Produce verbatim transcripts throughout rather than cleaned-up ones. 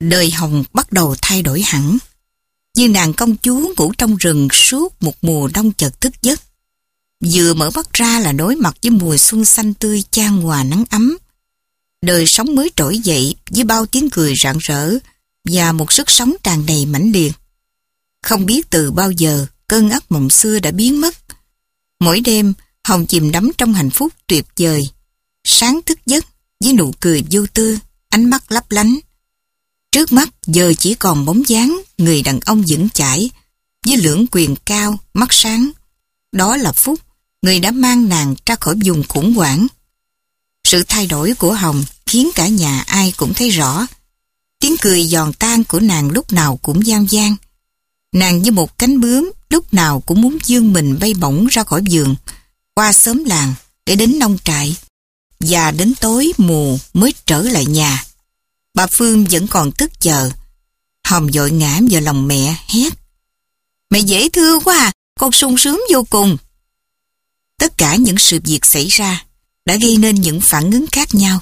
đời Hồng bắt đầu thay đổi hẳn. Viên nàng công chúa ngủ trong rừng suốt một mùa đông chợt thức giấc. Vừa mở mắt ra là đối mặt với mùa xuân xanh tươi chan hòa nắng ấm. Đời sống mới trỗi dậy với bao tiếng cười rạng rỡ và một sức sống tràn đầy mãnh liệt. Không biết từ bao giờ cơn ác mộng xưa đã biến mất. Mỗi đêm Hồng chìm đắm trong hạnh phúc tuyệt vời. Sáng thức giấc với nụ cười vô tư, ánh mắt lấp lánh. Trước mắt giờ chỉ còn bóng dáng người đàn ông vững chãi với lưỡng quyền cao, mắt sáng. Đó là Phúc, người đã mang nàng ra khỏi vùng khủng hoảng. Sự thay đổi của Hồng khiến cả nhà ai cũng thấy rõ. Tiếng cười giòn tan của nàng lúc nào cũng vang vang. Nàng như một cánh bướm lúc nào cũng muốn vươn mình bay bổng ra khỏi vườn, qua xóm làng để đến nông trại, và đến tối mù mới trở lại nhà. Bà Phương vẫn còn tức chờ. Hồng vội ngã vào lòng mẹ hét: "Mẹ dễ thương quá à, con sung sướng vô cùng." Tất cả những sự việc xảy ra đã gây nên những phản ứng khác nhau.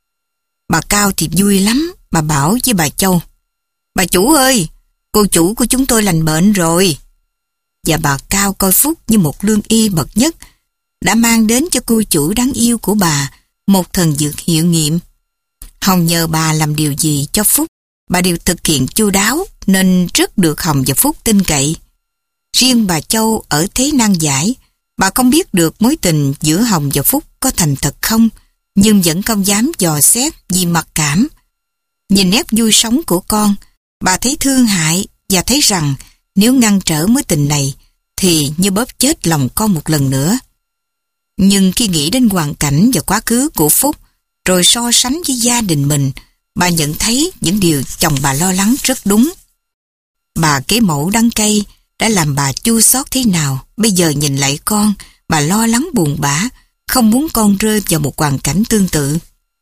Bà Cao thì vui lắm, bà bảo với bà Châu: "Bà chủ ơi, cô chủ của chúng tôi lành bệnh rồi." Và bà Cao coi Phúc như một lương y bậc nhất, đã mang đến cho cô chủ đáng yêu của bà một thần dược hiệu nghiệm. Hồng nhờ bà làm điều gì cho Phúc, bà đều thực hiện chu đáo, nên rất được Hồng và Phúc tin cậy. Riêng bà Châu ở thế nan giải, bà không biết được mối tình giữa Hồng và Phúc có thành thật không, nhưng vẫn không dám dò xét vì mặc cảm. Nhìn nét vui sống của con, bà thấy thương hại và thấy rằng nếu ngăn trở mối tình này thì như bóp chết lòng con một lần nữa. Nhưng khi nghĩ đến hoàn cảnh và quá khứ của Phúc, rồi so sánh với gia đình mình, bà nhận thấy những điều chồng bà lo lắng rất đúng. Bà kế mẫu đắng cay đã làm bà chua xót thế nào, bây giờ nhìn lại con, bà lo lắng buồn bã, không muốn con rơi vào một hoàn cảnh tương tự.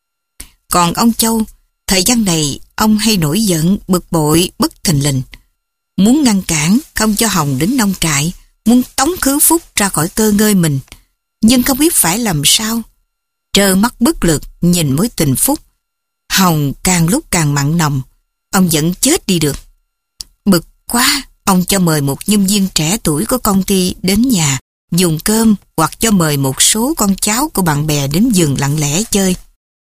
Còn ông Châu, thời gian này ông hay nổi giận, bực bội, bất thình lình, muốn ngăn cản không cho Hồng đến nông trại, muốn tống khứ Phúc ra khỏi cơ ngơi mình, nhưng không biết phải làm sao. Trơ mắt bất lực nhìn mối tình Phúc, Hồng càng lúc càng mặn nồng, ông vẫn chết đi được. Bực quá, ông cho mời một nhân viên trẻ tuổi của công ty đến nhà dùng cơm, hoặc cho mời một số con cháu của bạn bè đến vườn lặng lẽ chơi.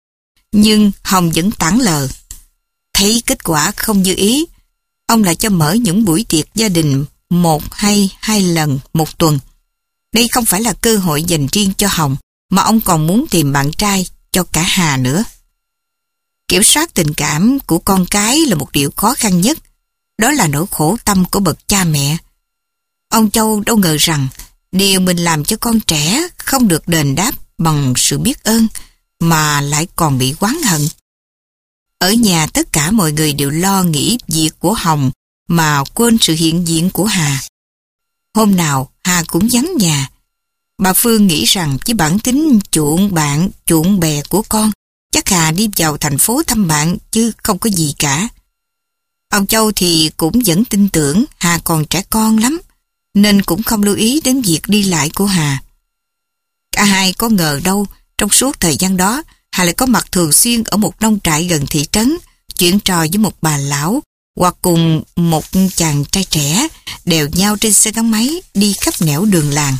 Nhưng Hồng vẫn tảng lờ. Thấy kết quả không như ý, ông lại cho mở những buổi tiệc gia đình một hay hai lần một tuần. Đây không phải là cơ hội dành riêng cho Hồng, mà ông còn muốn tìm bạn trai cho cả Hà nữa. Kiểm soát tình cảm của con cái là một điều khó khăn nhất. Đó là nỗi khổ tâm của bậc cha mẹ. Ông Châu đâu ngờ rằng điều mình làm cho con trẻ không được đền đáp bằng sự biết ơn, mà lại còn bị oán hận. Ở nhà tất cả mọi người đều lo nghĩ việc của Hồng mà quên sự hiện diện của Hà. Hôm nào Hà cũng vắng nhà. Bà Phương nghĩ rằng với bản tính chuộng bạn, chuộng bè của con, chắc Hà đi vào thành phố thăm bạn chứ không có gì cả. Ông Châu thì cũng vẫn tin tưởng Hà còn trẻ con lắm, nên cũng không lưu ý đến việc đi lại của Hà. Cả hai có ngờ đâu, trong suốt thời gian đó, Hà lại có mặt thường xuyên ở một nông trại gần thị trấn, chuyện trò với một bà lão, hoặc cùng một chàng trai trẻ, đèo nhau trên xe gắn máy đi khắp nẻo đường làng.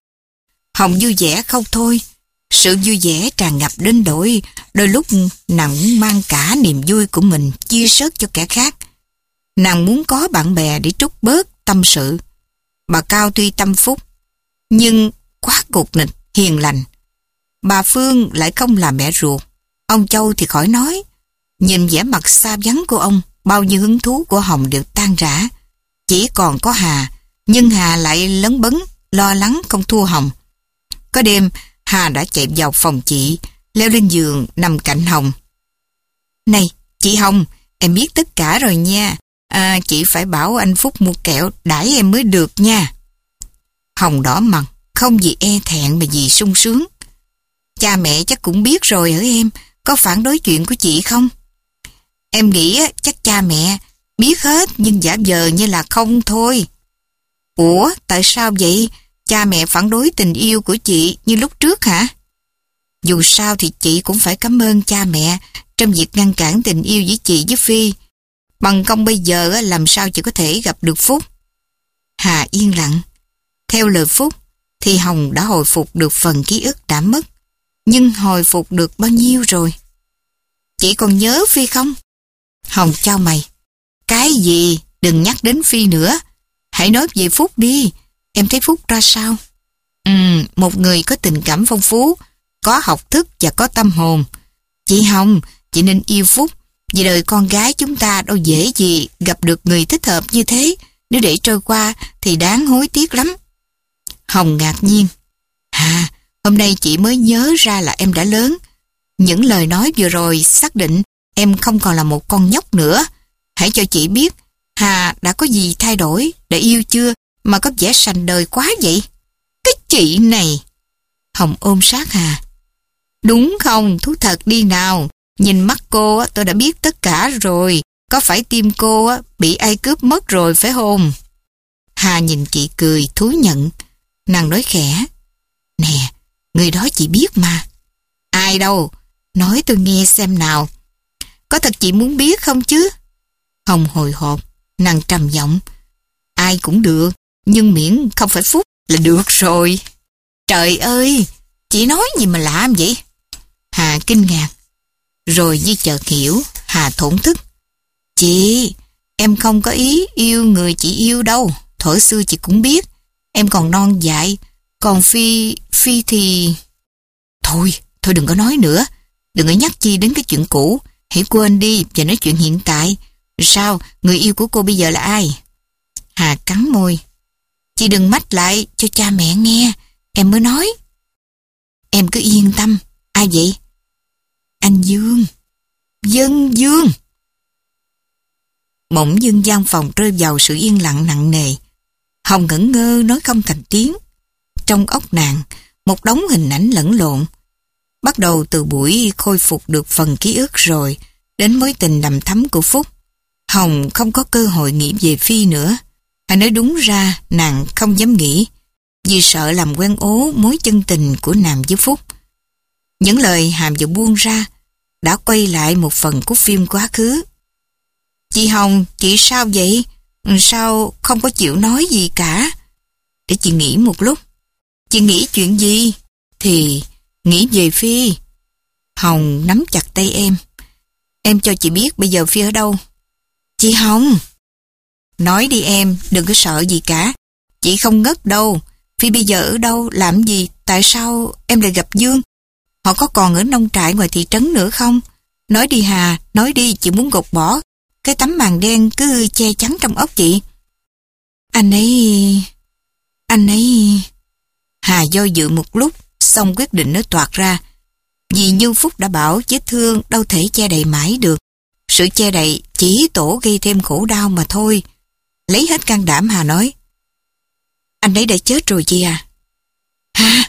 Hồng vui vẻ không thôi. Sự vui vẻ tràn ngập đến đổi, đôi lúc nàng muốn mang cả niềm vui của mình chia sớt cho kẻ khác. Nàng muốn có bạn bè để trút bớt tâm sự. Bà Cao tuy tâm phúc, nhưng quá cục nịch, hiền lành. Bà Phương lại không là mẹ ruột. Ông Châu thì khỏi nói. Nhìn vẻ mặt xa vắng của ông, bao nhiêu hứng thú của Hồng đều tan rã. Chỉ còn có Hà, nhưng Hà lại lấn bấn, lo lắng không thua Hồng. Có đêm, Hà đã chạy vào phòng chị, leo lên giường nằm cạnh Hồng. "Này, chị Hồng, em biết tất cả rồi nha. À, chị phải bảo anh Phúc mua kẹo đãi em mới được nha." Hồng đỏ mặt, không vì e thẹn mà vì sung sướng. "Cha mẹ chắc cũng biết rồi hả em, có phản đối chuyện của chị không?" "Em nghĩ chắc cha mẹ biết hết, nhưng giả vờ như là không thôi." "Ủa, tại sao vậy? Cha mẹ phản đối tình yêu của chị như lúc trước hả?" "Dù sao thì chị cũng phải cảm ơn cha mẹ trong việc ngăn cản tình yêu với chị với Phi. Bằng công bây giờ làm sao chị có thể gặp được Phúc? Hà yên lặng. Theo lời Phúc thì Hồng đã hồi phục được phần ký ức đã mất. Nhưng hồi phục được bao nhiêu rồi? Chị còn nhớ Phi không? Hồng chau mày. Cái gì? Đừng nhắc đến Phi nữa. Hãy nói về Phúc đi. Em thấy Phúc ra sao? Ừ, một người có tình cảm phong phú, có học thức và có tâm hồn. Chị Hồng, chị nên yêu Phúc. Vì đời con gái chúng ta đâu dễ gì gặp được người thích hợp như thế. Nếu để trôi qua thì đáng hối tiếc lắm. Hồng ngạc nhiên. À, hôm nay chị mới nhớ ra là em đã lớn. Những lời nói vừa rồi xác định em không còn là một con nhóc nữa. Hãy cho chị biết, Hà đã có gì thay đổi để yêu chưa mà có vẻ sành đời quá vậy? Cái chị này. Hồng ôm sát Hà. Đúng không? Thú thật đi nào. Nhìn mắt cô tôi đã biết tất cả rồi. Có phải tim cô bị ai cướp mất rồi phải không? Hà nhìn chị cười thú nhận. Nàng nói khẽ. Nè, người đó chị biết mà. Ai đâu? Nói tôi nghe xem nào. Có thật chị muốn biết không chứ? Hồng hồi hộp. Nàng trầm giọng. Ai cũng được, nhưng miễn không phải Phúc là được rồi. Trời ơi, chị nói gì mà lạ vậy? Hà kinh ngạc. Rồi như chợt hiểu, Hà thổn thức. Chị, em không có ý yêu người chị yêu đâu. Thuở xưa chị cũng biết. Em còn non dại. Còn Phi, Phi thì... Thôi, thôi đừng có nói nữa. Đừng có nhắc chi đến cái chuyện cũ. Hãy quên đi và nói chuyện hiện tại. Sao, người yêu của cô bây giờ là ai? Hà cắn môi. Chị đừng mách lại cho cha mẹ nghe. Em mới nói. Em cứ yên tâm. Ai vậy? Anh Dương. Dân Dương. Bỗng dưng gian phòng rơi vào sự yên lặng nặng nề. Hồng ngẩn ngơ nói không thành tiếng. Trong óc nàng, một đống hình ảnh lẫn lộn. Bắt đầu từ buổi khôi phục được phần ký ức rồi, đến mối tình đầm thắm của Phúc. Hồng không có cơ hội nghĩ về Phi nữa. Hay nói đúng ra, nàng không dám nghĩ, vì sợ làm quen ố mối chân tình của nàng với Phúc. Những lời Hàm vừa buông ra đã quay lại một phần của phim quá khứ. Chị Hồng, chị sao vậy? Sao không có chịu nói gì cả? Để chị nghĩ một lúc. Chị nghĩ chuyện gì? Thì nghĩ về Phi. Hồng nắm chặt tay em. Em cho chị biết bây giờ Phi ở đâu. Chị Hồng. Nói đi em, đừng có sợ gì cả. Chị không ngất đâu. Phi bây giờ ở đâu, làm gì, tại sao em lại gặp Dương? Họ có còn ở nông trại ngoài thị trấn nữa không? Nói đi Hà, nói đi, chị muốn gột bỏ cái tấm màn đen cứ che chắn trong óc chị. Anh ấy... Anh ấy... Hà do dự một lúc, xong quyết định nói toạc ra. Vì như Phúc đã bảo vết thương đâu thể che đậy mãi được. Sự che đậy chỉ tổ gây thêm khổ đau mà thôi. Lấy hết can đảm Hà nói. Anh ấy đã chết rồi chị à? Hả?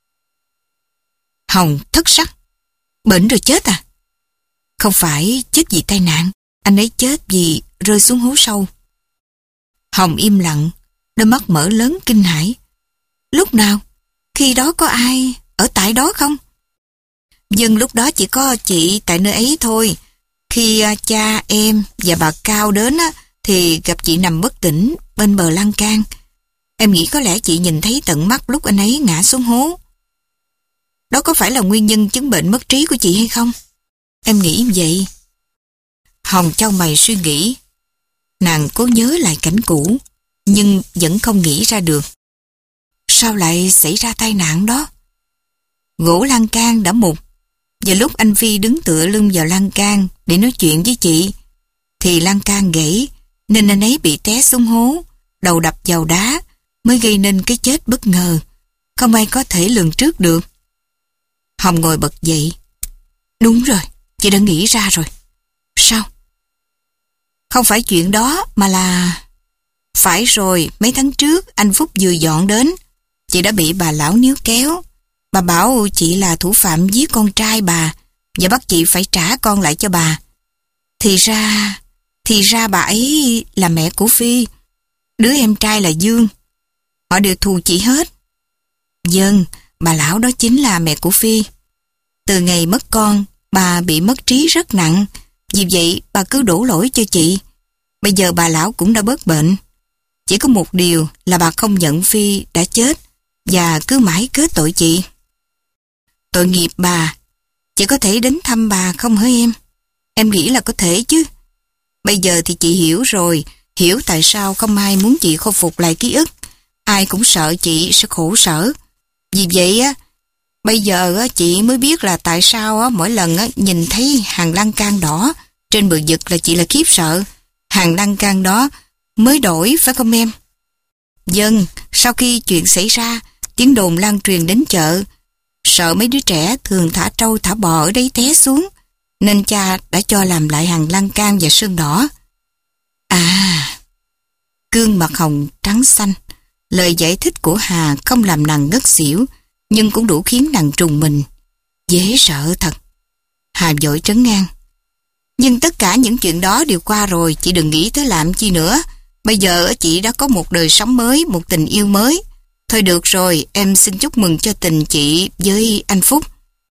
Hồng thất sắc. Bệnh rồi chết à? Không phải chết vì tai nạn. Anh ấy chết vì rơi xuống hố sâu. Hồng im lặng, đôi mắt mở lớn kinh hãi. Lúc nào? Khi đó có ai ở tại đó không? Nhưng lúc đó chỉ có chị tại nơi ấy thôi. Khi cha em và bà Cao đến á, thì gặp chị nằm bất tỉnh bên bờ lan can. Em nghĩ có lẽ chị nhìn thấy tận mắt lúc anh ấy ngã xuống hố. Đó có phải là nguyên nhân chứng bệnh mất trí của chị hay không? Em nghĩ vậy. Hồng chau mày suy nghĩ. Nàng cố nhớ lại cảnh cũ, nhưng vẫn không nghĩ ra được. Sao lại xảy ra tai nạn đó? Gỗ lan can đã mục, và lúc anh Phi đứng tựa lưng vào lan can để nói chuyện với chị, thì lan can gãy, nên anh ấy bị té xuống hố, đầu đập vào đá, mới gây nên cái chết bất ngờ. Không ai có thể lường trước được. Hồng ngồi bật dậy. Đúng rồi, chị đã nghĩ ra rồi. Sao? Không phải chuyện đó mà là... Phải rồi, mấy tháng trước anh Phúc vừa dọn đến, chị đã bị bà lão níu kéo. Bà bảo chị là thủ phạm giết con trai bà và bắt chị phải trả con lại cho bà. Thì ra... Thì ra bà ấy là mẹ của Phi. Đứa em trai là Dương. Họ đều thù chị hết. Vâng, bà lão đó chính là mẹ của Phi. Từ ngày mất con, bà bị mất trí rất nặng. Vì vậy bà cứ đổ lỗi cho chị. Bây giờ bà lão cũng đã bớt bệnh. Chỉ có một điều là bà không nhận Phi đã chết và cứ mãi kết tội chị. Tội nghiệp bà. Chị có thể đến thăm bà không hả em? Em nghĩ là có thể chứ. Bây giờ thì chị hiểu rồi, hiểu tại sao không ai muốn chị khôi phục lại ký ức. Ai cũng sợ chị sẽ khổ sở. Vì vậy á, bây giờ á, chị mới biết là tại sao á, mỗi lần á, nhìn thấy hàng lan can đỏ trên bờ vực là chị là khiếp sợ. Hàng lan can đó mới đổi phải không em? Vâng, sau khi chuyện xảy ra, tiếng đồn lan truyền đến chợ. Sợ mấy đứa trẻ thường thả trâu thả bò ở đấy té xuống, nên cha đã cho làm lại hàng lan can và sơn đỏ. À, gương mặt Hồng trắng xanh. Lời giải thích của Hà không làm nàng ngất xỉu, nhưng cũng đủ khiến nàng trùng mình. Dễ sợ thật. Hà vội trấn an. Nhưng tất cả những chuyện đó đều qua rồi, chị đừng nghĩ tới làm chi nữa. Bây giờ chị đã có một đời sống mới, một tình yêu mới. Thôi được rồi, em xin chúc mừng cho tình chị với anh Phúc.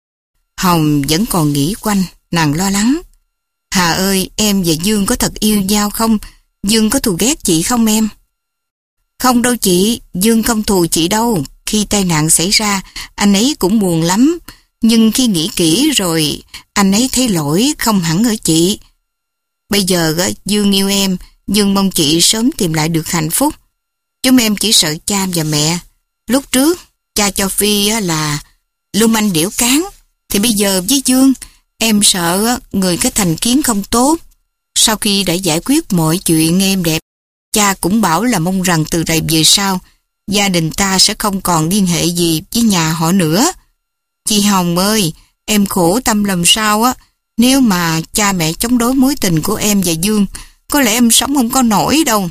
Hồng vẫn còn nghĩ quanh, nàng lo lắng. Hà ơi, em và Dương có thật yêu nhau không? Dương có thù ghét chị không em? Không đâu chị, Dương không thù chị đâu. Khi tai nạn xảy ra, anh ấy cũng buồn lắm. Nhưng khi nghĩ kỹ rồi, anh ấy thấy lỗi không hẳn ở chị. Bây giờ Dương yêu em, Dương mong chị sớm tìm lại được hạnh phúc. Chúng em chỉ sợ cha và mẹ. Lúc trước, cha cho Phi là lưu manh điểu cán. Thì bây giờ với Dương, em sợ người có thành kiến không tốt. Sau khi đã giải quyết mọi chuyện êm đẹp, cha cũng bảo là mong rằng từ đây về sau, gia đình ta sẽ không còn liên hệ gì với nhà họ nữa. Chị Hồng ơi, em khổ tâm làm sao á. Nếu mà cha mẹ chống đối mối tình của em và Dương, có lẽ em sống không có nổi đâu.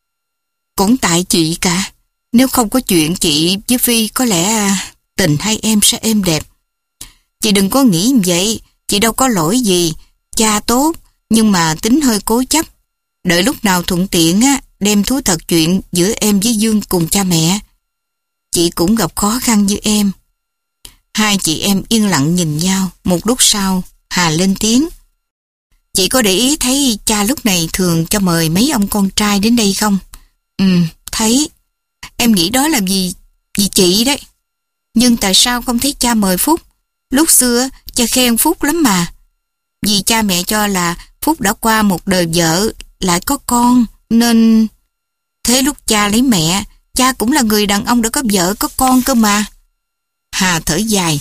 Cũng tại chị cả. Nếu không có chuyện chị với Phi, có lẽ tình hai em sẽ êm đẹp. Chị đừng có nghĩ như vậy. Chị đâu có lỗi gì. Cha tốt, nhưng mà tính hơi cố chấp. Đợi lúc nào thuận tiện á, đem thú thật chuyện giữa em với Dương cùng cha mẹ. Chị cũng gặp khó khăn như em. Hai chị em yên lặng nhìn nhau. Một lúc sau, Hà lên tiếng. Chị có để ý thấy cha lúc này thường cho mời mấy ông con trai đến đây không? Ừ, thấy. Em nghĩ đó là vì, vì chị đấy. Nhưng tại sao không thấy cha mời Phúc? Lúc xưa, cha khen Phúc lắm mà. Vì cha mẹ cho là Phúc đã qua một đời vợ, lại có con, nên... Thế lúc cha lấy mẹ, cha cũng là người đàn ông đã có vợ, có con cơ mà. Hà thở dài.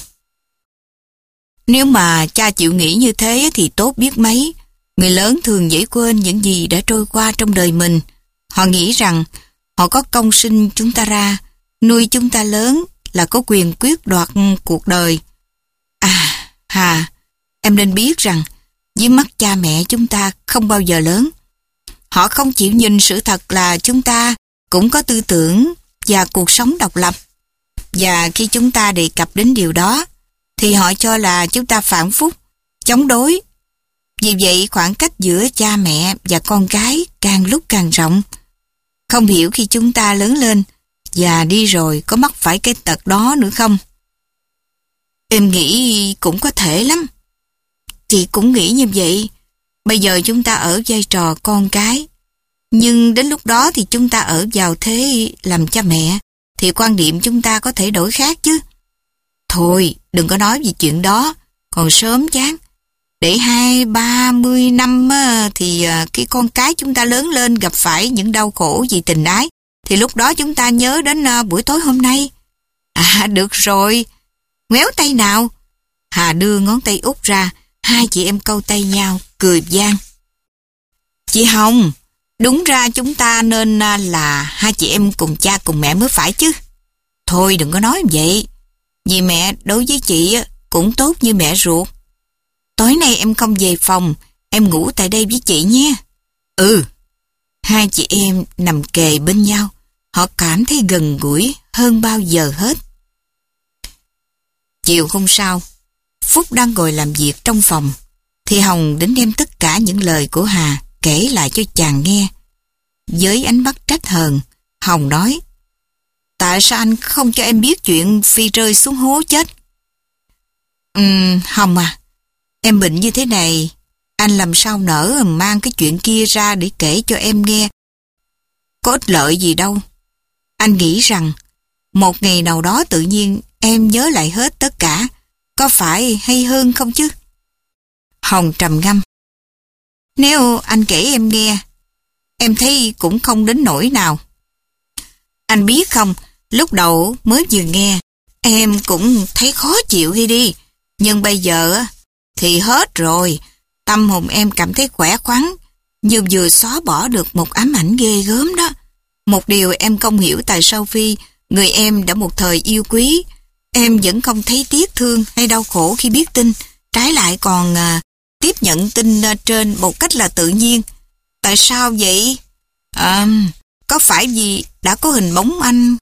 Nếu mà cha chịu nghĩ như thế thì tốt biết mấy. Người lớn thường dễ quên những gì đã trôi qua trong đời mình. Họ nghĩ rằng họ có công sinh chúng ta ra, nuôi chúng ta lớn, là có quyền quyết đoạt cuộc đời. À, Hà, em nên biết rằng dưới mắt cha mẹ chúng ta không bao giờ lớn. Họ không chịu nhìn sự thật là chúng ta cũng có tư tưởng và cuộc sống độc lập. Và khi chúng ta đề cập đến điều đó, thì họ cho là chúng ta phản phúc, chống đối. Vì vậy khoảng cách giữa cha mẹ và con cái càng lúc càng rộng. Không hiểu khi chúng ta lớn lên và đi rồi có mắc phải cái tật đó nữa không? Em nghĩ cũng có thể lắm. Chị cũng nghĩ như vậy. Bây giờ chúng ta ở vai trò con cái. Nhưng đến lúc đó thì chúng ta ở vào thế làm cha mẹ, thì quan điểm chúng ta có thể đổi khác chứ. Thôi, đừng có nói về chuyện đó, còn sớm chán. Để hai, ba mươi năm á, thì cái con cái chúng ta lớn lên gặp phải những đau khổ vì tình ái, thì lúc đó chúng ta nhớ đến uh, buổi tối hôm nay. À, được rồi. Ngoéo tay nào. Hà đưa ngón tay út ra, hai chị em câu tay nhau, cười vang. Chị Hồng, đúng ra chúng ta nên uh, là hai chị em cùng cha cùng mẹ mới phải chứ. Thôi đừng có nói vậy. Vì mẹ đối với chị cũng tốt như mẹ ruột. Tối nay em không về phòng, em ngủ tại đây với chị nhé. Ừ. Hai chị em nằm kề bên nhau, họ cảm thấy gần gũi hơn bao giờ hết. Chiều hôm sau, Phúc đang ngồi làm việc trong phòng, thì Hồng đến đem tất cả những lời của Hà kể lại cho chàng nghe. Với ánh mắt trách hờn, Hồng nói: Tại sao anh không cho em biết chuyện Phi rơi xuống hố chết? Ừm, Hồng à, em bệnh như thế này, Anh làm sao nỡ mang cái chuyện kia ra để kể cho em nghe. Có ích lợi gì đâu. Anh nghĩ rằng một ngày nào đó tự nhiên em nhớ lại hết tất cả. Có phải hay hơn không chứ? Hồng trầm ngâm. Nếu anh kể em nghe, em thấy cũng không đến nỗi nào. Anh biết không, lúc đầu mới vừa nghe, em cũng thấy khó chịu khi đi. Nhưng bây giờ thì hết rồi. Tâm hồn em cảm thấy khỏe khoắn, như vừa xóa bỏ được một ám ảnh ghê gớm đó. Một điều em không hiểu tại sao Phi, người em đã một thời yêu quý, em vẫn không thấy tiếc thương hay đau khổ khi biết tin. Trái lại còn à, tiếp nhận tin à, trên một cách là tự nhiên. Tại sao vậy? À, có phải vì đã có hình bóng anh?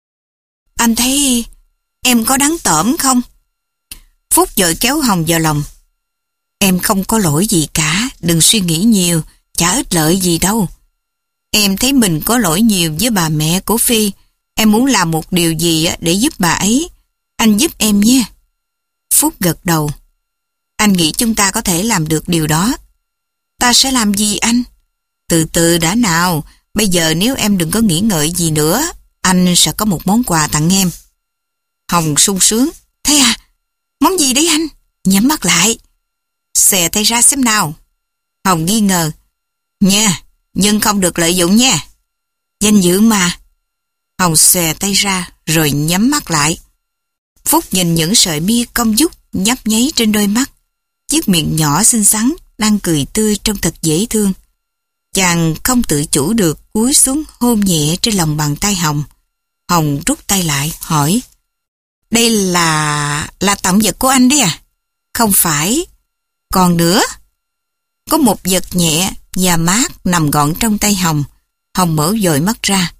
Anh thấy em có đáng tởm không? Phúc vội kéo Hồng vào lòng. Em không có lỗi gì cả, đừng suy nghĩ nhiều, chả ích lợi gì đâu. Em thấy mình có lỗi nhiều với bà mẹ của Phi. Em muốn làm một điều gì để giúp bà ấy. Anh giúp em nhé. Phúc gật đầu. Anh nghĩ chúng ta có thể làm được điều đó. Ta sẽ làm gì anh? Từ từ đã nào. Bây giờ nếu em đừng có nghĩ ngợi gì nữa, anh sẽ có một món quà tặng em. Hồng sung sướng. Thế à? Món gì đấy anh? Nhắm mắt lại. Xè tay ra xem nào. Hồng nghi ngờ. Nha, nhưng không được lợi dụng nha. Danh dự mà. Hồng xòe tay ra rồi nhắm mắt lại. Phúc nhìn những sợi mi cong vút nhấp nháy trên đôi mắt. Chiếc miệng nhỏ xinh xắn đang cười tươi trông thật dễ thương. Chàng không tự chủ được cúi xuống hôn nhẹ trên lòng bàn tay Hồng. Hồng rút tay lại hỏi. Đây là... là tặng vật của anh đấy à? Không phải. Còn nữa. Có một vật nhẹ và mát nằm gọn trong tay Hồng. Hồng mở dội mắt ra.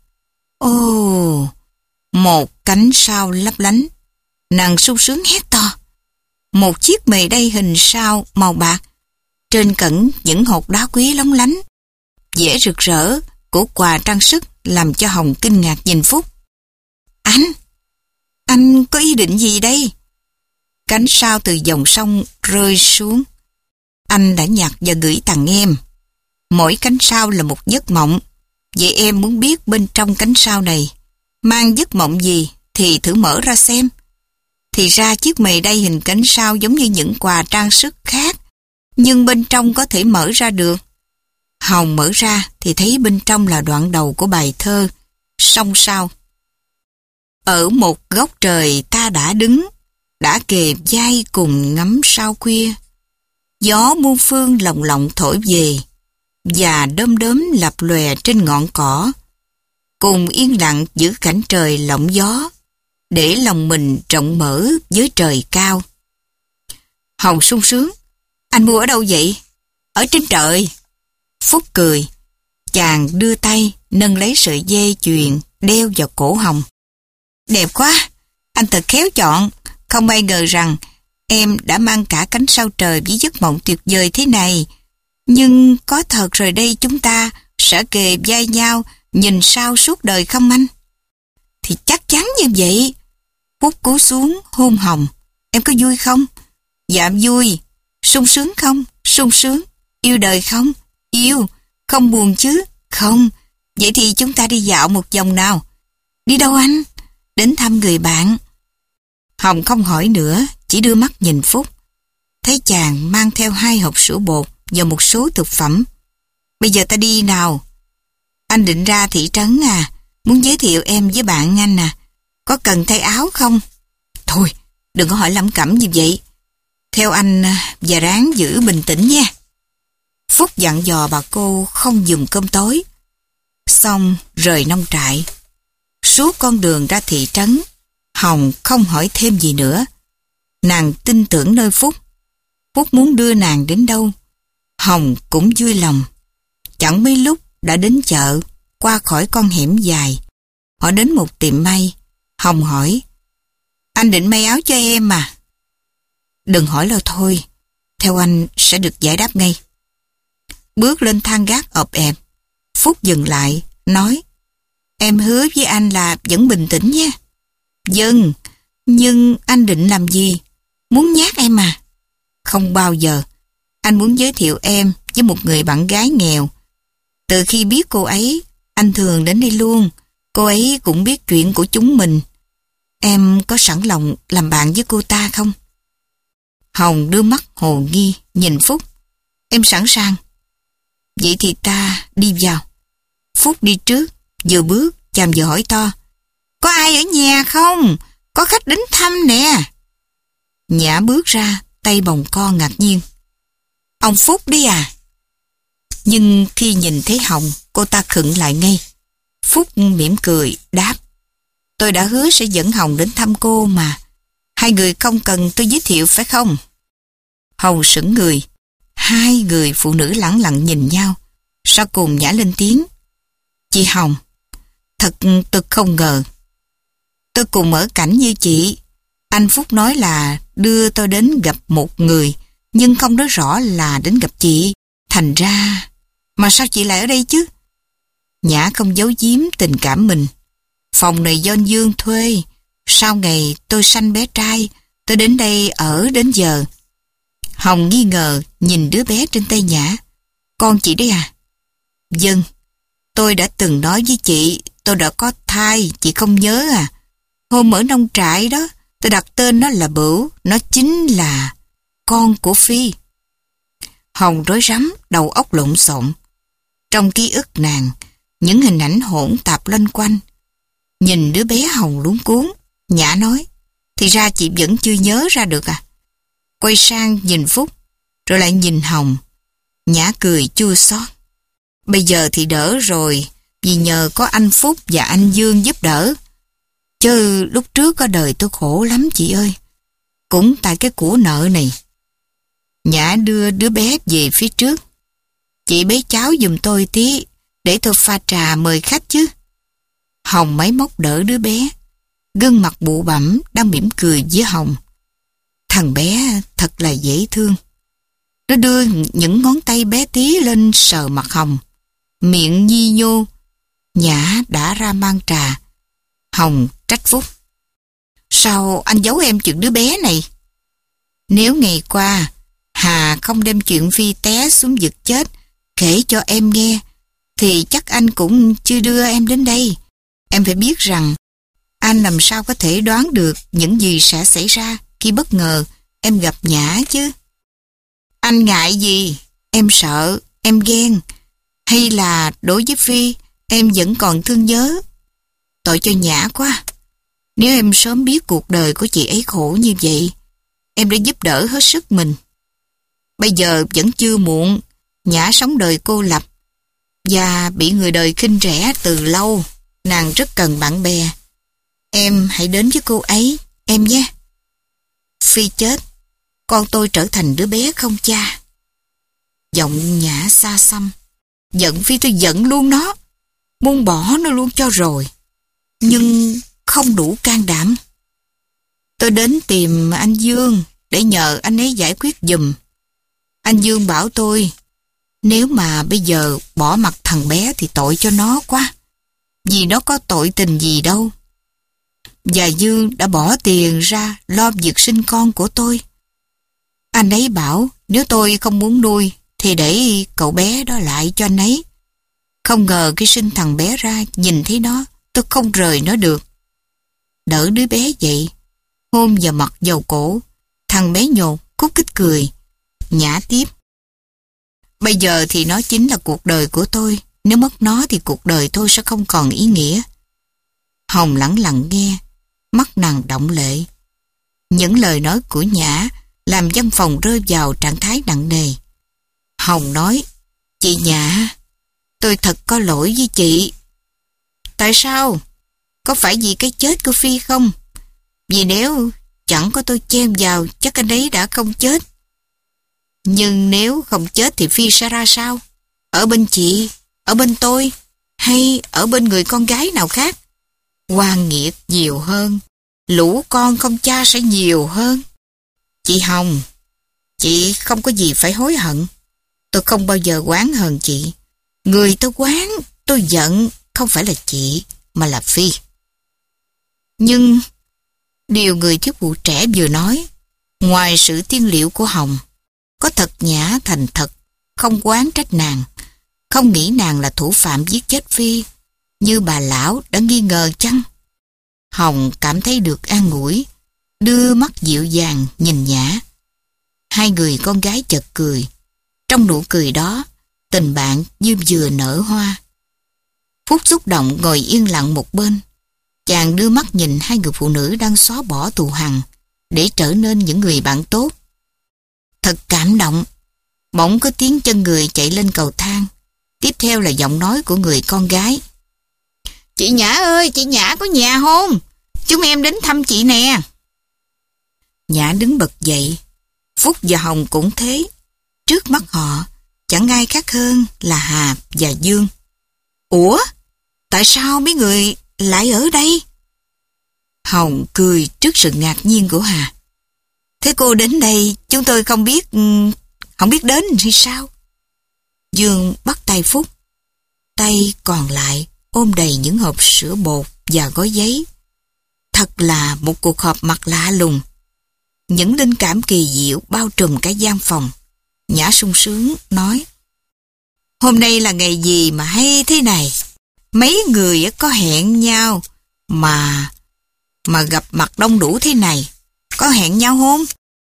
Ồ, một cánh sao lấp lánh. Nàng sung sướng hét to. Một chiếc mề đay hình sao màu bạc. Trên cẩn những hột đá quý lóng lánh. Vẻ rực rỡ của quà trang sức làm cho Hồng kinh ngạc nhìn Phúc. Anh, anh có ý định gì đây? Cánh sao từ dòng sông rơi xuống. Anh đã nhặt và gửi tặng em. Mỗi cánh sao là một giấc mộng. Vậy em muốn biết bên trong cánh sao này mang giấc mộng gì thì thử mở ra xem. Thì ra chiếc mề đay hình cánh sao giống như những quà trang sức khác, nhưng bên trong có thể mở ra được. Hồng mở ra thì thấy bên trong là đoạn đầu của bài thơ Song Sao. Ở một góc trời ta đã đứng, đã kề vai cùng ngắm sao khuya. Gió muôn phương lồng lộng thổi về, và đom đóm lập lòe trên ngọn cỏ. Cùng yên lặng giữ cảnh trời lộng gió, để lòng mình rộng mở với trời cao. Hồng sung sướng. Anh mua ở đâu vậy? Ở trên trời. Phúc cười. Chàng đưa tay nâng lấy sợi dây chuyền đeo vào cổ Hồng. Đẹp quá. Anh thật khéo chọn. Không ai ngờ rằng em đã mang cả cánh sao trời với giấc mộng tuyệt vời thế này. Nhưng có thật rồi đây chúng ta sẽ kề vai nhau nhìn sao suốt đời không anh? Thì chắc chắn như vậy. Phúc cúi xuống hôn Hồng. Em có vui không? Dạ vui. Sung sướng không? Sung sướng. Yêu đời không? Yêu. Không buồn chứ? Không. Vậy thì chúng ta đi dạo một vòng nào. Đi đâu anh? Đến thăm người bạn. Hồng không hỏi nữa, chỉ đưa mắt nhìn Phúc. Thấy chàng mang theo hai hộp sữa bột và một số thực phẩm. Bây giờ ta đi nào. Anh định ra thị trấn à? Muốn giới thiệu em với bạn anh à? Có cần thay áo không? Thôi, đừng có hỏi lẩm cẩm như vậy. Theo anh và ráng giữ bình tĩnh nha. Phúc dặn dò bà cô không dùng cơm tối. Xong rời nông trại. Suốt con đường ra thị trấn, Hồng không hỏi thêm gì nữa. Nàng tin tưởng nơi Phúc. Phúc muốn đưa nàng đến đâu, Hồng cũng vui lòng. Chẳng mấy lúc đã đến chợ, qua khỏi con hẻm dài. Họ đến một tiệm may. Hồng hỏi, anh định may áo cho em à? Đừng hỏi lo thôi, theo anh sẽ được giải đáp ngay. Bước lên thang gác ộp ẹp, Phúc dừng lại, nói, em hứa với anh là vẫn bình tĩnh nhé. Vâng, nhưng anh định làm gì? Muốn nhát em à? Không bao giờ. anh muốn giới thiệu em với một người bạn gái nghèo. Từ khi biết cô ấy, anh thường đến đây luôn. Cô ấy cũng biết chuyện của chúng mình. Em có sẵn lòng làm bạn với cô ta không? Hồng đưa mắt hồ nghi nhìn Phúc. Em sẵn sàng. Vậy thì ta đi vào. Phúc đi trước, vừa bước chàm vừa hỏi to. Có ai ở nhà không? Có khách đến thăm nè. Nhã bước ra, tay bồng co ngạc nhiên. Ông Phúc đi à? Nhưng khi nhìn thấy Hồng, cô ta khựng lại ngay. Phúc mỉm cười, đáp. Tôi đã hứa sẽ dẫn Hồng đến thăm cô mà. Hai người không cần tôi giới thiệu phải không? Hồng sững người. Hai người phụ nữ lẳng lặng nhìn nhau. Sau cùng Nhã lên tiếng. Chị Hồng, thật tôi không ngờ. Tôi cùng ở cảnh như chị. Anh Phúc nói là đưa tôi đến gặp một người, nhưng không nói rõ là đến gặp chị. Thành ra... Mà sao chị lại ở đây chứ? Nhã không giấu giếm tình cảm mình. Phòng này do anh Dương thuê. Sau ngày tôi sanh bé trai, tôi đến đây ở đến giờ. Hồng nghi ngờ nhìn đứa bé trên tay Nhã. Con chị đấy à? Vâng. Tôi đã từng nói với chị tôi đã có thai, chị không nhớ à? Hôm ở nông trại đó, tôi đặt tên nó là Bửu. Nó chính là con của Phi. Hồng rối rắm, đầu óc lộn xộn. Trong ký ức nàng, những hình ảnh hỗn tạp loanh quanh. Nhìn đứa bé Hồng luống cuống, Nhã nói, thì ra chị vẫn chưa nhớ ra được à? Quay sang nhìn Phúc, rồi lại nhìn Hồng. Nhã cười chua xót. Bây giờ thì đỡ rồi, vì nhờ có anh Phúc và anh Dương giúp đỡ. Chứ lúc trước có đời tôi khổ lắm chị ơi. Cũng tại cái của nợ này. Nhã đưa đứa bé về phía trước. Chị bế cháo giùm tôi tí, để tôi pha trà mời khách chứ. Hồng máy móc đỡ đứa bé. Gương mặt bụ bặm đang mỉm cười với Hồng. Thằng bé thật là dễ thương. Nó đưa những ngón tay bé tí lên sờ mặt Hồng. Miệng nhi nhô. Nhã đã ra mang trà. Hồng trách Phúc. Sao anh giấu em chuyện đứa bé này? Nếu ngày qua Hà không đem chuyện Phi té xuống vực chết kể cho em nghe, thì chắc anh cũng chưa đưa em đến đây. Em phải biết rằng anh làm sao có thể đoán được những gì sẽ xảy ra khi bất ngờ em gặp Nhã chứ. Anh ngại gì? Em sợ, em ghen, hay là đối với Phi em vẫn còn thương nhớ? Tội cho Nhã quá. Nếu em sớm biết cuộc đời của chị ấy khổ như vậy, em đã giúp đỡ hết sức mình. Bây giờ vẫn chưa muộn. Nhã sống đời cô lập và bị người đời khinh rẻ từ lâu. Nàng rất cần bạn bè. Em hãy đến với cô ấy, em nhé. Phi chết, con tôi trở thành đứa bé không cha. Giọng Nhã xa xăm. Giận Phi tôi giận luôn nó. Muốn bỏ nó luôn cho rồi. Nhưng không đủ can đảm. Tôi đến tìm anh Dương để nhờ anh ấy giải quyết giùm. Anh Dương bảo tôi, nếu mà bây giờ bỏ mặc thằng bé thì tội cho nó quá. Vì nó có tội tình gì đâu. Và Dương đã bỏ tiền ra lo việc sinh con của tôi. Anh ấy bảo nếu tôi không muốn nuôi thì để cậu bé đó lại cho anh ấy. Không ngờ khi sinh thằng bé ra, nhìn thấy nó, tôi không rời nó được. Đỡ đứa bé dậy, hôn vào mặt dầu cổ. Thằng bé nhột, cúc kích cười. Nhã tiếp. Bây giờ thì nó chính là cuộc đời của tôi. Nếu mất nó thì cuộc đời tôi sẽ không còn ý nghĩa. Hồng lẳng lặng nghe, mắt nàng động lệ. Những lời nói của Nhã làm văn phòng rơi vào trạng thái nặng nề. Hồng nói, chị Nhã, tôi thật có lỗi với chị. Tại sao? Có phải vì cái chết của Phi không? Vì nếu chẳng có tôi chen vào, chắc anh ấy đã không chết. Nhưng nếu không chết thì Phi sẽ ra sao? Ở bên chị, ở bên tôi, hay ở bên người con gái nào khác? Oan nghiệt nhiều hơn, lũ con không cha sẽ nhiều hơn. Chị Hồng, chị không có gì phải hối hận. Tôi không bao giờ oán hờn chị. Người tôi oán, tôi giận không phải là chị, mà là Phi. Nhưng điều người thiếu phụ trẻ vừa nói, ngoài sự tiên liệu của Hồng, có thật nhã thành thật, không oán trách nàng, không nghĩ nàng là thủ phạm giết chết Phi, như bà lão đã nghi ngờ chăng? Hồng cảm thấy được an ủi, đưa mắt dịu dàng nhìn Nhã. Hai người con gái chợt cười. Trong nụ cười đó, tình bạn như vừa nở hoa. Phúc xúc động ngồi yên lặng một bên. Chàng đưa mắt nhìn hai người phụ nữ đang xóa bỏ thù hằn để trở nên những người bạn tốt. Thật cảm động. Bỗng có tiếng chân người chạy lên cầu thang. Tiếp theo là giọng nói của người con gái. Chị Nhã ơi, chị Nhã có nhà không? Chúng em đến thăm chị nè. Nhã đứng bật dậy. Phúc và Hồng cũng thế. Trước mắt họ, chẳng ai khác hơn là Hà và Dương. Ủa? Tại sao mấy người lại ở đây? Hồng cười trước sự ngạc nhiên của Hà. Thế cô đến đây chúng tôi không biết, không biết đến thì sao? Dương bắt tay Phúc. Tay còn lại ôm đầy những hộp sữa bột và gói giấy. Thật là một cuộc họp mặt lạ lùng. Những linh cảm kỳ diệu bao trùm cả gian phòng. Nhã sung sướng nói: Hôm nay là ngày gì mà hay thế này? Mấy người có hẹn nhau mà mà gặp mặt đông đủ thế này. Có hẹn nhau không?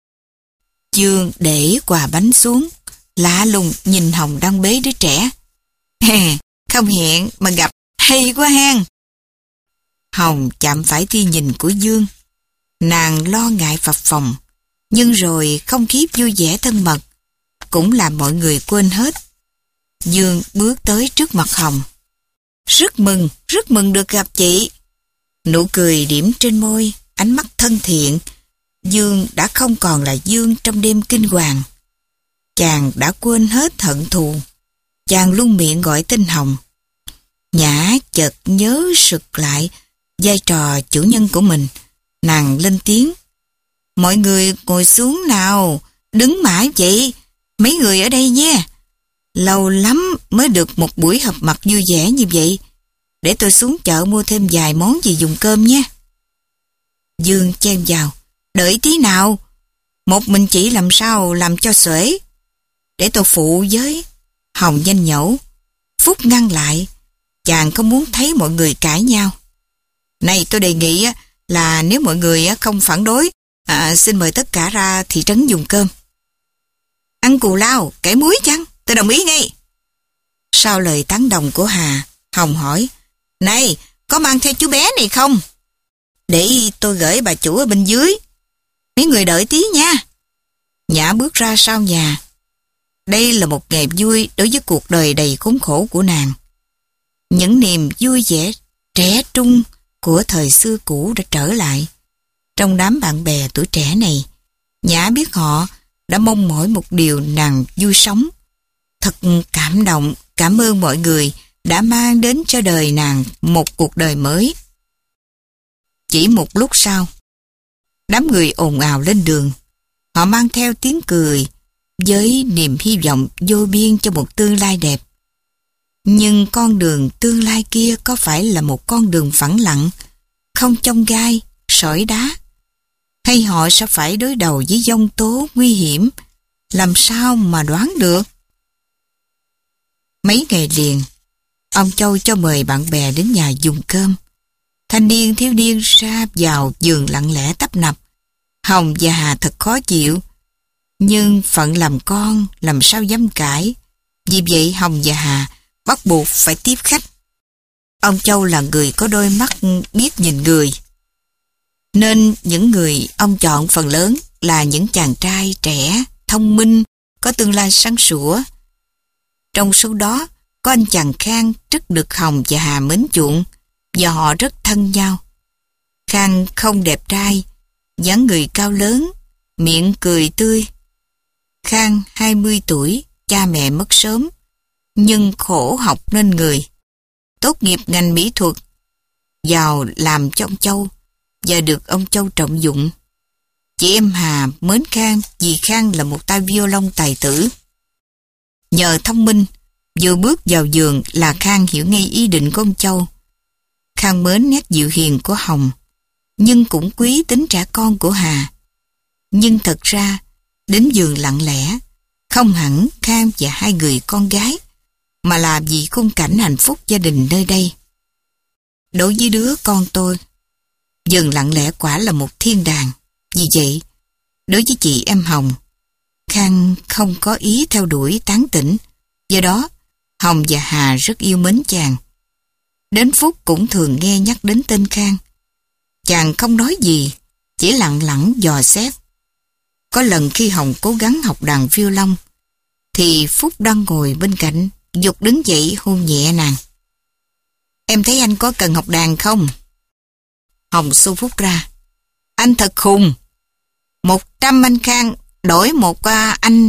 Dương để quà bánh xuống, lạ lùng nhìn Hồng đang bế đứa trẻ. Không hẹn mà gặp, hay quá hen. Hồng chạm phải tia nhìn của Dương. Nàng lo ngại phập phồng, nhưng rồi không khí vui vẻ thân mật cũng làm mọi người quên hết. Dương bước tới trước mặt Hồng. Rất mừng, rất mừng được gặp chị. Nụ cười điểm trên môi, ánh mắt thân thiện. Dương đã không còn là Dương trong đêm kinh hoàng. Chàng đã quên hết hận thù. Chàng luôn miệng gọi tên Hồng. Nhã chợt nhớ sực lại vai trò chủ nhân của mình. Nàng lên tiếng: Mọi người ngồi xuống nào, đứng mãi vậy, mấy người ở đây nha. Lâu lắm mới được một buổi họp mặt vui vẻ như vậy. Để tôi xuống chợ mua thêm vài món gì dùng cơm nhé. Dương chen vào: Đợi tí nào, một mình chị làm sao làm cho xuể. Để tôi phụ với. Hồng nhanh nhẩu. Phúc ngăn lại. Chàng không muốn thấy mọi người cãi nhau. Này, tôi đề nghị là nếu mọi người không phản đối, à, xin mời tất cả ra thị trấn dùng cơm. Ăn cù lao, cải muối chăng? Tôi đồng ý ngay. Sau lời tán đồng của Hà, Hồng hỏi: Này, có mang theo chú bé này không? Để tôi gửi bà chủ ở bên dưới. Mấy người đợi tí nha. Nhã bước ra sau nhà. Đây là một ngày vui đối với cuộc đời đầy khốn khổ của nàng. Những niềm vui vẻ trẻ trung của thời xưa cũ đã trở lại. Trong đám bạn bè tuổi trẻ này, Nhã biết họ đã mong mỏi một điều nàng vui sống. Thật cảm động, cảm ơn mọi người đã mang đến cho đời nàng một cuộc đời mới. Chỉ một lúc sau, đám người ồn ào lên đường. Họ mang theo tiếng cười với niềm hy vọng vô biên cho một tương lai đẹp. Nhưng con đường tương lai kia có phải là một con đường phẳng lặng, không chông gai, sỏi đá? Hay họ sẽ phải đối đầu với giông tố nguy hiểm? Làm sao mà đoán được? Mấy ngày liền, ông Châu cho mời bạn bè đến nhà dùng cơm. Thanh niên thiếu niên ra vào giường lặng lẽ tấp nập. Hồng và Hà thật khó chịu. Nhưng phận làm con làm sao dám cãi. Vì vậy Hồng và Hà bắt buộc phải tiếp khách. Ông Châu là người có đôi mắt biết nhìn người, nên những người ông chọn phần lớn là những chàng trai trẻ, thông minh, có tương lai sáng sủa. Trong số đó có anh chàng Khang rất được Hồng và Hà mến chuộng, và họ rất thân nhau. Khang không đẹp trai, dáng người cao lớn, miệng cười tươi. Khang hai mươi tuổi, cha mẹ mất sớm, nhưng khổ học nên người. Tốt nghiệp ngành mỹ thuật, vào làm cho ông Châu và được ông Châu trọng dụng. Chị em Hà mến Khang vì Khang là một tay violon tài tử. Nhờ thông minh, vừa bước vào giường là Khang hiểu ngay ý định của ông Châu. Khang mến nét dịu hiền của Hồng, nhưng cũng quý tính trẻ con của Hà. Nhưng thật ra, đến giường lặng lẽ, Không hẳn Khang và hai người con gái, mà là vì khung cảnh hạnh phúc gia đình nơi đây. Đối với đứa con tôi, vườn lặng lẽ quả là một thiên đàng. Vì vậy, đối với chị em Hồng, Khang không có ý theo đuổi tán tỉnh. Do đó, Hồng và Hà rất yêu mến chàng. Đến Phúc cũng thường nghe nhắc đến tên Khang. Chàng không nói gì, chỉ lặng lặng dò xét. Có lần khi Hồng cố gắng học đàn violon, thì Phúc đang ngồi bên cạnh, giục đứng dậy hôn nhẹ nàng. Em thấy anh có cần học đàn không? Hồng xô Phúc ra. Anh thật khùng. Một trăm anh Khang đổi một uh, anh,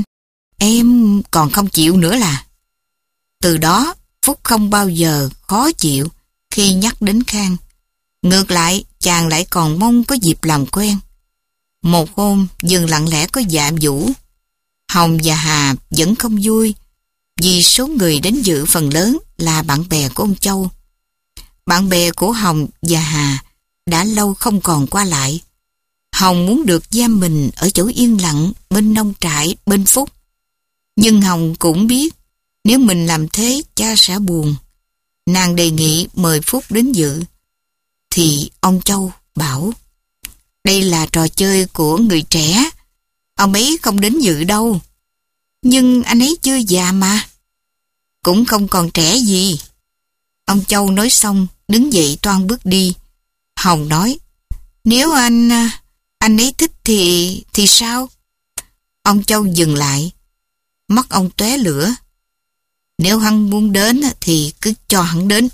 em còn không chịu nữa là. Từ đó, Phúc không bao giờ khó chịu khi nhắc đến Khang. Ngược lại, chàng lại còn mong có dịp làm quen. Một hôm, dừng lặng lẽ có dạ vũ. Hồng và Hà vẫn không vui, vì số người đến dự phần lớn là bạn bè của ông Châu. Bạn bè của Hồng và Hà đã lâu không còn qua lại. Hồng muốn được giam mình ở chỗ yên lặng bên nông trại bên Phúc. Nhưng Hồng cũng biết nếu mình làm thế cha sẽ buồn. Nàng đề nghị mời Phúc đến dự. Thì ông Châu bảo đây là trò chơi của người trẻ, ông ấy không đến dự đâu. Nhưng anh ấy chưa già mà, cũng không còn trẻ gì. Ông Châu nói xong đứng dậy toan bước đi. Hồng nói, nếu anh anh ấy thích thì thì sao? Ông Châu dừng lại, mắt ông tóe lửa. Nếu hắn muốn đến thì cứ cho hắn đến.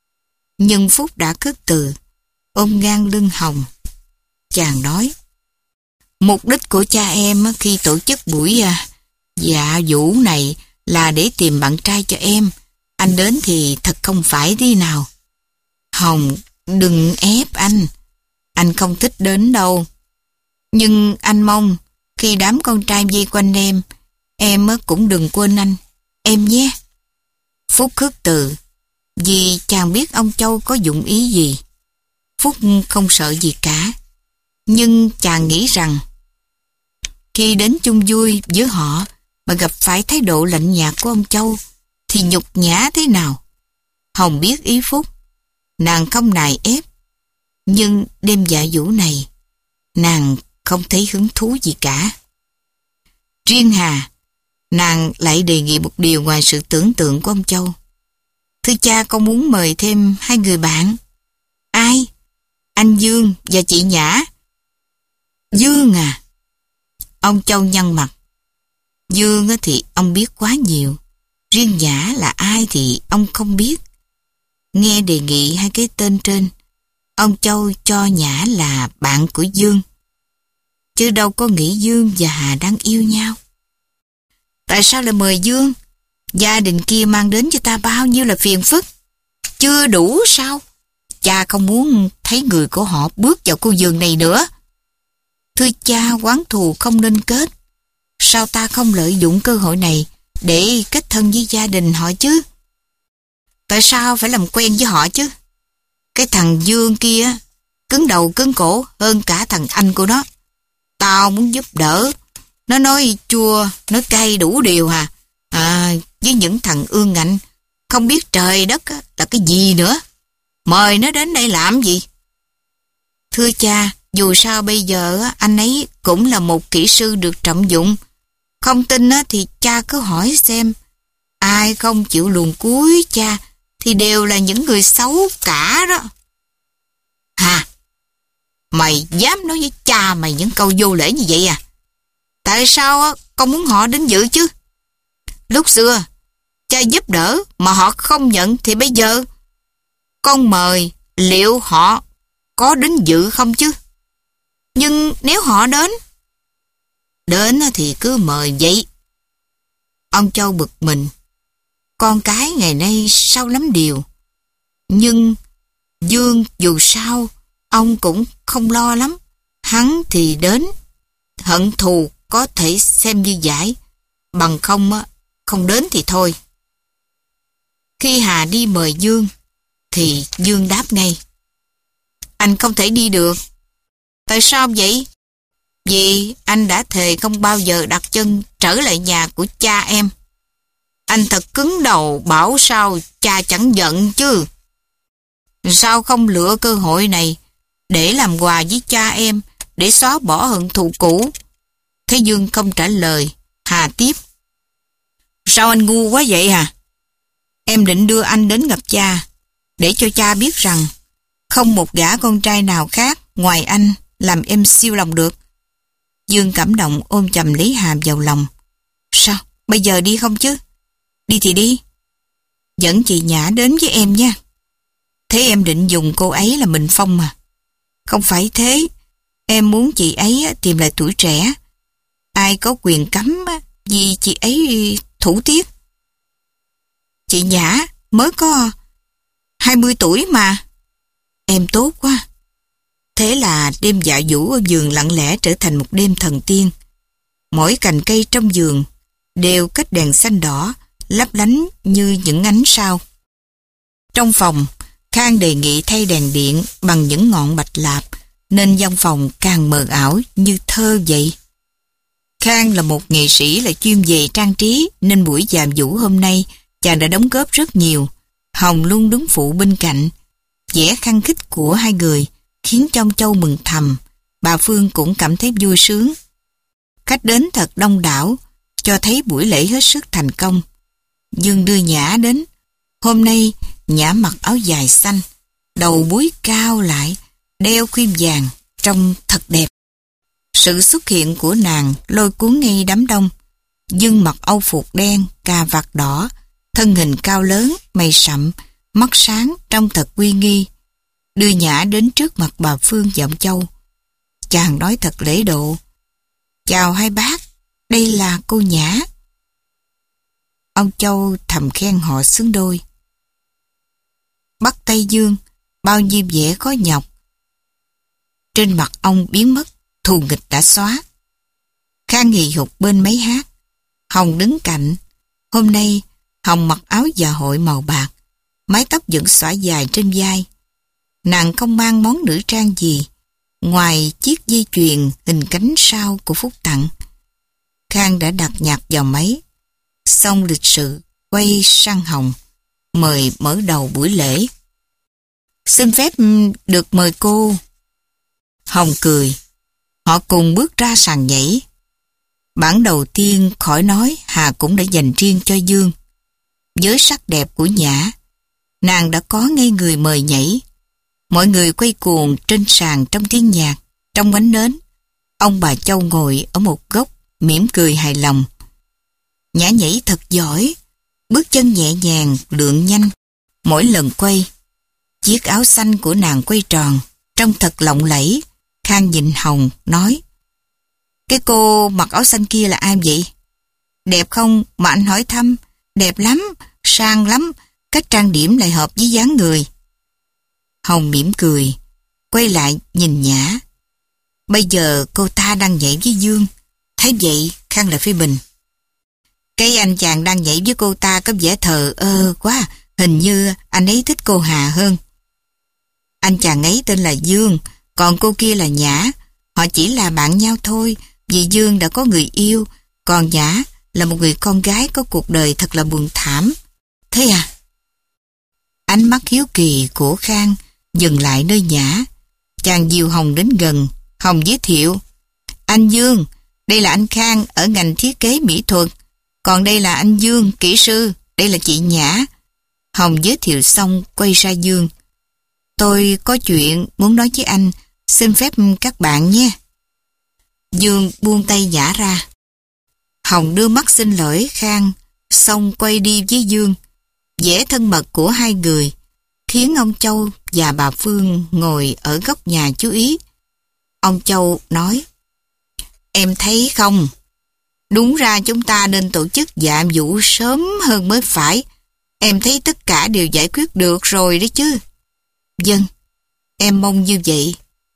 Nhưng Phúc đã khước từ, ôm ngang lưng Hồng. Chàng nói, mục đích của cha em khi tổ chức buổi dạ vũ này là để tìm bạn trai cho em. Anh đến thì thật không phải đi nào. Hồng, đừng ép anh. Anh không thích đến đâu. Nhưng anh mong khi đám con trai vây quanh em, em cũng đừng quên anh, em nhé. Phúc khước từ, vì chàng biết ông Châu có dụng ý gì. Phúc không sợ gì cả. Nhưng chàng nghĩ rằng khi đến chung vui với họ mà gặp phải thái độ lạnh nhạt của ông Châu thì nhục nhã thế nào. Hồng biết ý Phúc, nàng không nài ép. Nhưng đêm dạ vũ này, nàng không thấy hứng thú gì cả. Riêng Hà, nàng lại đề nghị một điều ngoài sự tưởng tượng của ông Châu. Thưa cha, con muốn mời thêm hai người bạn. Ai? Anh Dương và chị Nhã. Dương à? Ông Châu nhăn mặt. Dương thì ông biết quá nhiều. Riêng Nhã là ai thì ông không biết. Nghe đề nghị hai cái tên trên, ông Châu cho Nhã là bạn của Dương. Chứ đâu có nghĩ Dương và Hà đang yêu nhau. Tại sao lại mời Dương? Gia đình kia mang đến cho ta bao nhiêu là phiền phức. Chưa đủ sao? Cha không muốn thấy người của họ bước vào khu vườn này nữa. Thưa cha, oán thù không nên kết. Sao ta không lợi dụng cơ hội này để kết thân với gia đình họ chứ? Tại sao phải làm quen với họ chứ? Cái thằng Dương kia cứng đầu cứng cổ hơn cả thằng anh của nó. Tao muốn giúp đỡ. Nó nói chua, nói cay đủ điều hà. À, với những thằng ương ngạnh không biết trời đất là cái gì nữa. Mời nó đến đây làm gì? Thưa cha, dù sao bây giờ anh ấy cũng là một kỹ sư được trọng dụng. Không tin thì cha cứ hỏi xem. Ai không chịu luồn cuối cha thì đều là những người xấu cả đó. Hà, mày dám nói với cha mày những câu vô lễ như vậy à? Tại sao con muốn họ đến dự chứ? Lúc xưa cha giúp đỡ mà họ không nhận thì bây giờ con mời, liệu họ có đến dự không chứ? Nhưng nếu họ đến Đến thì cứ mời vậy. Ông Châu bực mình. Con cái ngày nay sao lắm điều. Nhưng Dương dù sao ông cũng không lo lắm. Hắn thì đến. Hận thù có thể xem như giải. Bằng không không đến thì thôi. Khi Hà đi mời Dương thì Dương đáp ngay. Anh không thể đi được. Tại sao vậy? Vì anh đã thề không bao giờ đặt chân trở lại nhà của cha em. Anh thật cứng đầu, bảo sao cha chẳng giận chứ. Sao không lựa cơ hội này để làm quà với cha em, để xóa bỏ hận thù cũ? Thế Dương không trả lời. Hà tiếp: Sao anh ngu quá vậy hả? Em định đưa anh đến gặp cha, để cho cha biết rằng không một gã con trai nào khác ngoài anh làm em siêu lòng được. Dương cảm động ôm chầm lấy Hà vào lòng. Sao? Bây giờ đi không chứ? Đi thì đi. Dẫn chị Nhã đến với em nha. Thế em định dùng cô ấy là bình phong mà. Không phải thế. Em muốn chị ấy tìm lại tuổi trẻ. Ai có quyền cấm vì chị ấy thủ tiết. Chị Nhã mới có hai mươi tuổi mà. Em tốt quá. Thế là đêm dạ vũ ở vườn lặng lẽ trở thành một đêm thần tiên. Mỗi cành cây trong vườn đều kết đèn xanh đỏ, lấp lánh như những ánh sao. Trong phòng, Khang đề nghị thay đèn điện bằng những ngọn bạch lạp, nên văn phòng càng mờ ảo như thơ vậy. Khang là một nghệ sĩ là chuyên về trang trí, nên buổi dạ vũ hôm nay chàng đã đóng góp rất nhiều. Hồng luôn đứng phụ bên cạnh. Vẻ khăng khít của hai người khiến cho ông Châu mừng thầm. Bà Phương cũng cảm thấy vui sướng. Khách đến thật đông đảo, cho thấy buổi lễ hết sức thành công. Dương đưa Nhã đến. Hôm nay Nhã mặc áo dài xanh, đầu búi cao lại, đeo khuyên vàng, trông thật đẹp. Sự xuất hiện của nàng lôi cuốn ngay đám đông. Dương mặc âu phục đen, cà vạt đỏ, thân hình cao lớn, mày sậm, mắt sáng, trông thật uy nghi. Đưa Nhã đến trước mặt bà Phương và ông Châu. Chàng nói thật lễ độ. Chào hai bác, đây là cô Nhã. Ông Châu thầm khen họ xứng đôi. Bắt tay Dương, bao nhiêu vẻ khó nhọc trên mặt ông biến mất, thù nghịch đã xóa. Khang hì hục bên máy hát. Hồng đứng cạnh. Hôm nay Hồng mặc áo dạ hội màu bạc, mái tóc vẫn xõa dài trên vai. Nàng không mang món nữ trang gì ngoài chiếc dây chuyền hình cánh sao của Phúc tặng. Khang đã đặt nhạc vào máy, xong lịch sự quay sang Hồng, mời mở đầu buổi lễ. Xin phép được mời cô. Hồng cười. Họ cùng bước ra sàn nhảy. Bản đầu tiên khỏi nói Hà cũng đã dành riêng cho Dương. Với sắc đẹp của Nhã, nàng đã có ngay người mời nhảy. Mọi người quay cuồng trên sàn trong tiếng nhạc, trong ánh nến. Ông bà Châu ngồi ở một góc, mỉm cười hài lòng. Nhã nhảy thật giỏi, bước chân nhẹ nhàng, lượn nhanh. Mỗi lần quay, chiếc áo xanh của nàng quay tròn, trông thật lộng lẫy. Khang nhìn Hồng, nói: Cái cô mặc áo xanh kia là ai vậy? Đẹp không mà anh hỏi thăm? Đẹp lắm, sang lắm, cách trang điểm lại hợp với dáng người. Hồng mỉm cười, quay lại nhìn Nhã. Bây giờ cô ta đang nhảy với Dương. Thấy vậy, Khang lại phê bình. Cái anh chàng đang nhảy với cô ta có vẻ thờ ơ quá, hình như anh ấy thích cô Hà hơn. Anh chàng ấy tên là Dương, còn cô kia là Nhã. Họ chỉ là bạn nhau thôi, vì Dương đã có người yêu, còn Nhã là một người con gái có cuộc đời thật là buồn thảm. Thế à? Ánh mắt hiếu kỳ của Khang dừng lại nơi Nhã. Chàng dìu Hồng đến gần. Hồng giới thiệu: Anh Dương, đây là anh Khang ở ngành thiết kế mỹ thuật. Còn đây là anh Dương, kỹ sư. Đây là chị Nhã. Hồng giới thiệu xong quay ra Dương. Tôi có chuyện muốn nói với anh, xin phép các bạn nhé. Dương buông tay Nhã ra. Hồng đưa mắt xin lỗi Khang, xong quay đi với Dương. Vẻ thân mật của hai người khiến ông Châu và bà Phương ngồi ở góc nhà chú ý. Ông Châu nói: Em thấy không, đúng ra chúng ta nên tổ chức dạ vũ sớm hơn mới phải. Em thấy tất cả đều giải quyết được rồi đấy chứ. Vâng, em mong như vậy.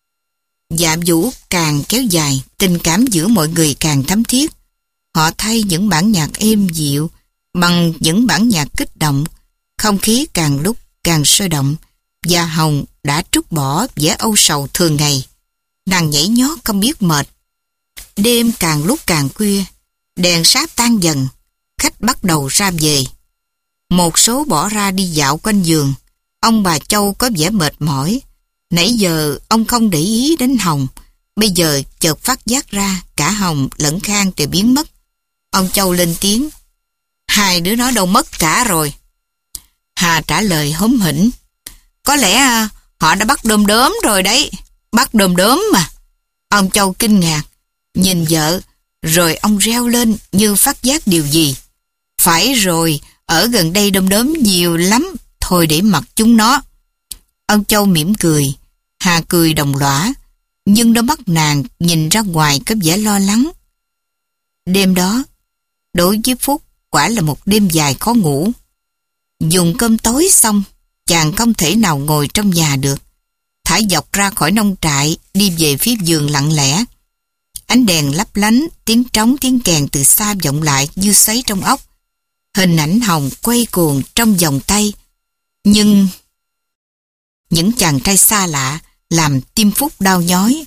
Dạ vũ càng kéo dài, tình cảm giữa mọi người càng thắm thiết. Họ thay những bản nhạc êm dịu bằng những bản nhạc kích động. Không khí càng lúc càng sôi động, và Hồng đã trút bỏ vẻ âu sầu thường ngày. Nàng nhảy nhót không biết mệt. Đêm càng lúc càng khuya, đèn sáp tan dần, khách bắt đầu ra về. Một số bỏ ra đi dạo quanh giường. Ông bà Châu có vẻ mệt mỏi. Nãy giờ ông không để ý đến Hồng. Bây giờ chợt phát giác ra cả Hồng lẫn Khang đều biến mất. Ông Châu lên tiếng: "Hai đứa nó đâu mất cả rồi?" Hà trả lời hóm hỉnh: "Có lẽ họ đã bắt đom đóm rồi đấy." "Bắt đom đóm mà?" Ông Châu kinh ngạc, nhìn vợ, rồi ông reo lên như phát giác điều gì. "Phải rồi, ở gần đây đom đóm nhiều lắm, thôi để mặc chúng nó." Ông Châu mỉm cười, Hà cười đồng lõa, nhưng đôi mắt nàng nhìn ra ngoài có vẻ lo lắng. Đêm đó, đối với Phúc quả là một đêm dài khó ngủ. Dùng cơm tối xong, chàng không thể nào ngồi trong nhà được. Thả dọc ra khỏi nông trại, đi về phía vườn lặng lẽ. Ánh đèn lấp lánh, tiếng trống tiếng kèn từ xa vọng lại như xoáy trong óc. Hình ảnh Hồng quay cuồng trong vòng tay. Nhưng những chàng trai xa lạ làm tim Phúc đau nhói.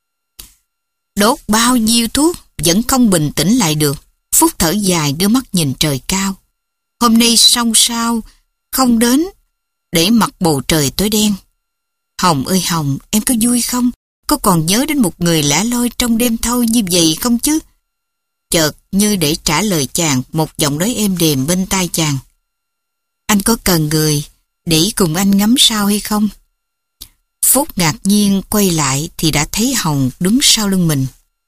Đốt bao nhiêu thuốc vẫn không bình tĩnh lại được. Phúc thở dài đưa mắt nhìn trời cao. Hôm nay song sao không đến để mặc bầu trời tối đen. Hồng ơi Hồng, em có vui không? Có còn nhớ đến một người lẻ loi trong đêm thâu như vậy không chứ? Chợt như để trả lời chàng, một giọng nói êm đềm bên tai chàng: "Anh có cần người để cùng anh ngắm sao hay không?" Phúc ngạc nhiên quay lại thì đã thấy Hồng đứng sau lưng mình.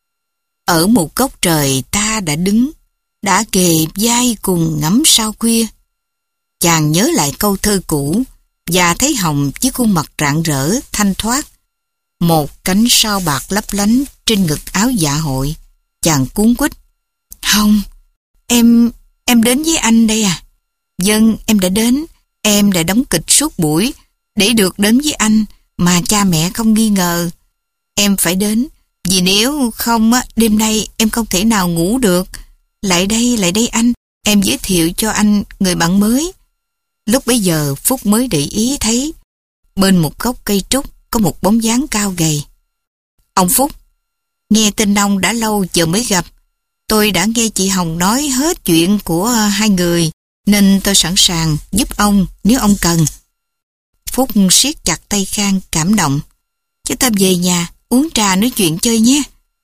Ở một góc trời ta đã đứng, đã kề vai cùng ngắm sao khuya. Chàng nhớ lại câu thơ cũ và thấy Hồng với khuôn mặt rạng rỡ, thanh thoát. Một cánh sao bạc lấp lánh trên ngực áo dạ hội. Chàng cuống quýt: "Hồng, em, em đến với anh đây à?" "Vâng, em đã đến. Em đã đóng kịch suốt buổi để được đến với anh mà cha mẹ không nghi ngờ. Em phải đến, vì nếu không á, đêm nay em không thể nào ngủ được. Lại đây, lại đây anh, em giới thiệu cho anh người bạn mới." Lúc bấy giờ Phúc mới để ý thấy bên một gốc cây trúc có một bóng dáng cao gầy. "Ông Phúc, nghe tin ông đã lâu giờ mới gặp. Tôi đã nghe chị Hồng nói hết chuyện của hai người, nên tôi sẵn sàng giúp ông nếu ông cần." Phúc siết chặt tay Khang cảm động: "Chúng ta về nhà uống trà nói chuyện chơi nhé."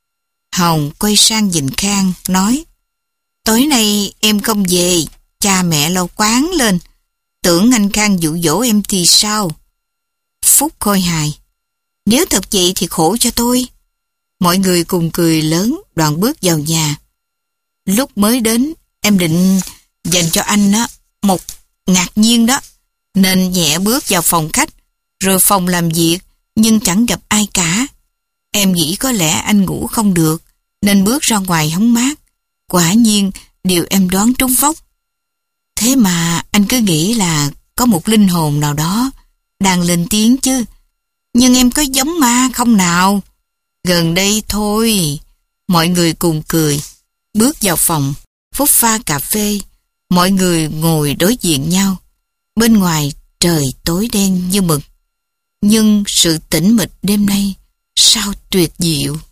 Hồng quay sang nhìn Khang nói: "Tối nay em không về, cha mẹ lo quán lên. Tưởng anh Khang dụ dỗ em thì sao?" Phúc khôi hài: "Nếu thật vậy thì khổ cho tôi." Mọi người cùng cười lớn, đoạn bước vào nhà. "Lúc mới đến em định dành cho anh á một ngạc nhiên đó, nên nhẹ bước vào phòng khách, rồi phòng làm việc, nhưng chẳng gặp ai cả. Em nghĩ có lẽ anh ngủ không được, nên bước ra ngoài hóng mát. Quả nhiên điều em đoán trúng phóc. Thế mà anh cứ nghĩ là có một linh hồn nào đó đang lên tiếng chứ. Nhưng em có giống ma không nào? Gần đây thôi." Mọi người cùng cười. Bước vào phòng, Phúc pha cà phê. Mọi người ngồi đối diện nhau. Bên ngoài trời tối đen như mực. Nhưng sự tĩnh mịch đêm nay sao tuyệt diệu.